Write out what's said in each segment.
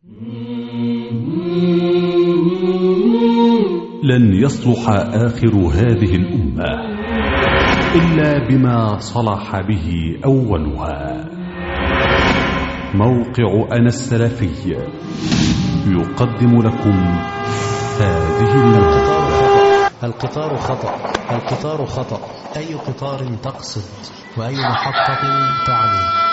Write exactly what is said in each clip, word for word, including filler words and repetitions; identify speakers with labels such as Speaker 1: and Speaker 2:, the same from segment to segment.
Speaker 1: لن يصلح آخر هذه الأمة إلا بما صلح به أولها. موقع أنا السلفي يقدم لكم هذه المادة.
Speaker 2: القطار خطأ، القطار خطأ، أي قطار تقصد وأي محطة تعني؟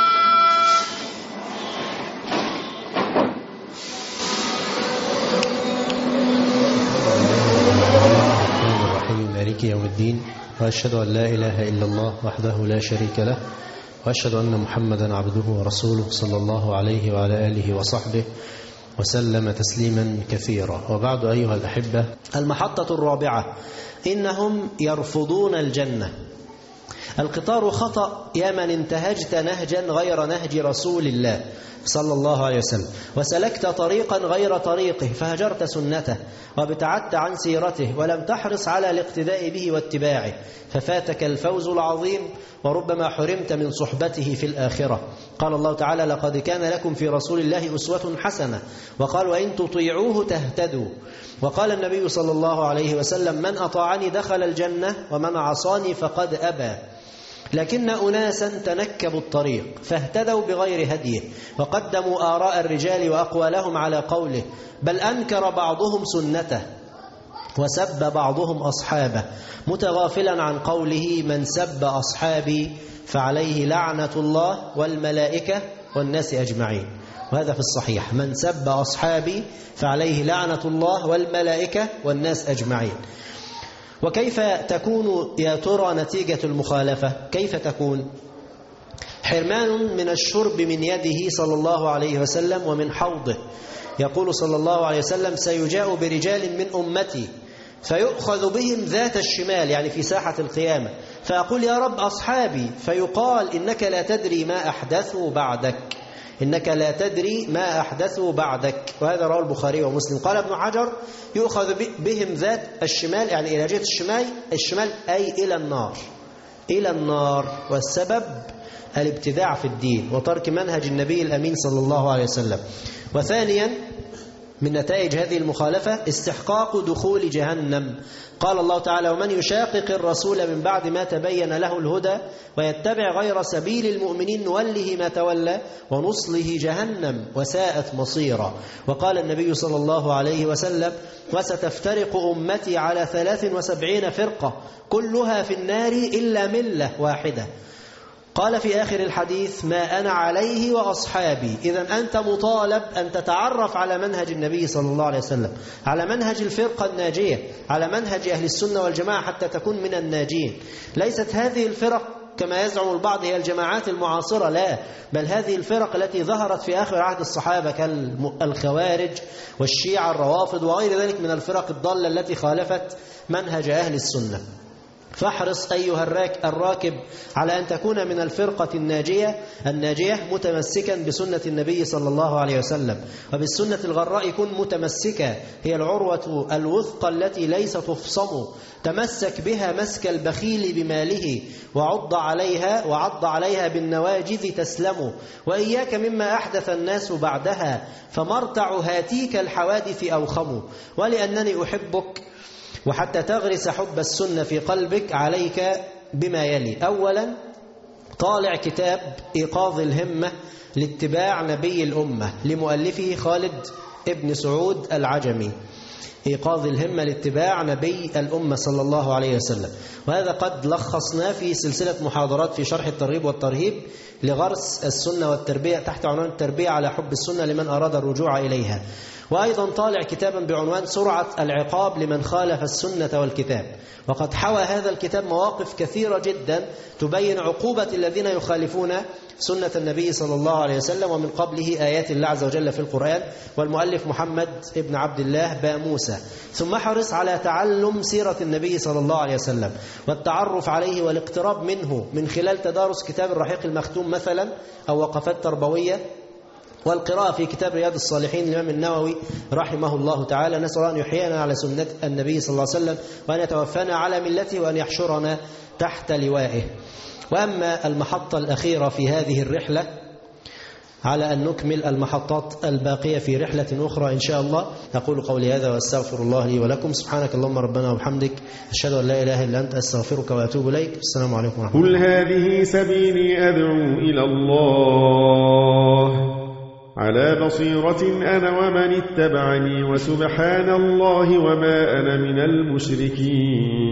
Speaker 2: مالك يوم الدين، وأشهد أن لا إله إلا الله وحده لا شريك له، وأشهد أن محمدا عبده ورسوله صلى الله عليه وعلى آله وصحبه وسلم تسليما كثيرا. وبعد أيها الأحبة، المحطة الرابعة، إنهم يرفضون الجنة. القطار خطأ يا من انتهجت نهجا غير نهج رسول الله صلى الله عليه وسلم، وسلكت طريقا غير طريقه، فهجرت سنته وابتعدت عن سيرته ولم تحرص على الاقتداء به واتباعه، ففاتك الفوز العظيم وربما حرمت من صحبته في الآخرة. قال الله تعالى: لقد كان لكم في رسول الله أسوة حسنة، وقال: وإن تطيعوه تهتدوا. وقال النبي صلى الله عليه وسلم: من أطاعني دخل الجنة ومن عصاني فقد أبى. لكن أناسا تنكبوا الطريق فاهتدوا بغير هديه، وقدموا آراء الرجال وأقوالهم على قوله، بل أنكر بعضهم سنته وسب بعضهم أصحابه، متغافلا عن قوله: من سب أصحابي فعليه لعنة الله والملائكة والناس أجمعين. وهذا في الصحيح: من سب أصحابي فعليه لعنة الله والملائكة والناس أجمعين. وكيف تكون يا ترى نتيجة المخالفة؟ كيف تكون؟ حرمان من الشرب من يده صلى الله عليه وسلم ومن حوضه. يقول صلى الله عليه وسلم: سيجاء برجال من أمتي فيؤخذ بهم ذات الشمال، يعني في ساحة القيامة، فأقول: يا رب أصحابي، فيقال: إنك لا تدري ما أحدثوا بعدك، إنك لا تدري ما أحدثوا بعدك. وهذا رواه البخاري ومسلم. قال ابن حجر: يؤخذ بهم ذات الشمال، يعني إلى جهة الشمال، الشمال أي إلى النار، إلى النار. والسبب الابتداع في الدين وترك منهج النبي الأمين صلى الله عليه وسلم. وثانيا من نتائج هذه المخالفة استحقاق دخول جهنم. قال الله تعالى: ومن يشاقق الرسول من بعد ما تبين له الهدى ويتبع غير سبيل المؤمنين نوله ما تولى ونصله جهنم وساءت مصيرا. وقال النبي صلى الله عليه وسلم: وستفترق أمتي على ثلاث وسبعين فرقة كلها في النار إلا ملة واحدة. قال في آخر الحديث: ما أنا عليه وأصحابي. إذن أنت مطالب أن تتعرف على منهج النبي صلى الله عليه وسلم، على منهج الفرقة الناجية، على منهج أهل السنة والجماعة حتى تكون من الناجين. ليست هذه الفرق كما يزعم البعض هي الجماعات المعاصرة، لا، بل هذه الفرق التي ظهرت في آخر عهد الصحابة كالخوارج والشيعة الروافض وغير ذلك من الفرق الضالة التي خالفت منهج أهل السنة. فاحرص أيها الراكب على أن تكون من الفرقة الناجية الناجية متمسكا بسنة النبي صلى الله عليه وسلم، وبالسنة الغراء كن متمسكا، هي العروة الوثقى التي ليس تفصم، تمسك بها مسك البخيل بماله وعض عليها وعض عليها بالنواجذ تسلم. وإياك مما أحدث الناس بعدها فمرتع هاتيك الحوادث أوخم. ولأنني أحبك وحتى تغرس حب السنة في قلبك عليك بما يلي. أولا، طالع كتاب إيقاظ الهمة لاتباع نبي الأمة لمؤلفه خالد ابن سعود العجمي. إيقاظ الهمة لاتباع نبي الأمة صلى الله عليه وسلم. وهذا قد لخصنا في سلسلة محاضرات في شرح الترغيب والترهيب لغرس السنة والتربية تحت عنوان التربية على حب السنة لمن أراد الرجوع إليها. وأيضا طالع كتابا بعنوان سرعة العقاب لمن خالف السنة والكتاب، وقد حوى هذا الكتاب مواقف كثيرة جدا تبين عقوبة الذين يخالفون سنة النبي صلى الله عليه وسلم، ومن قبله آيات الله عز وجل في القرآن، والمؤلف محمد ابن عبد الله با موسى. ثم حرص على تعلم سيرة النبي صلى الله عليه وسلم والتعرف عليه والاقتراب منه من خلال تدارس كتاب الرحيق المختوم مثلا أو وقفات تربوية، والقراءة في كتاب رياض الصالحين الإمام النووي رحمه الله تعالى. نسأل الله أن يحيينا على سنة النبي صلى الله عليه وسلم، وأن يتوفانا على ملته، وأن يحشرنا تحت لوائه. وأما المحطة الأخيرة في هذه الرحلة على أن نكمل المحطات الباقية في رحلة أخرى إن شاء الله. أقول قولي هذا وأستغفر الله لي ولكم. سبحانك اللهم ربنا وبحمدك، أشهد أن لا إله إلا أنت، أستغفرك وأتوب إليك. السلام عليكم ورحمة الله.
Speaker 3: قل هذه سبيلي أدعو إلى الله على بصيرة أنا ومن اتبعني، وسبحان الله وما أنا من المشركين.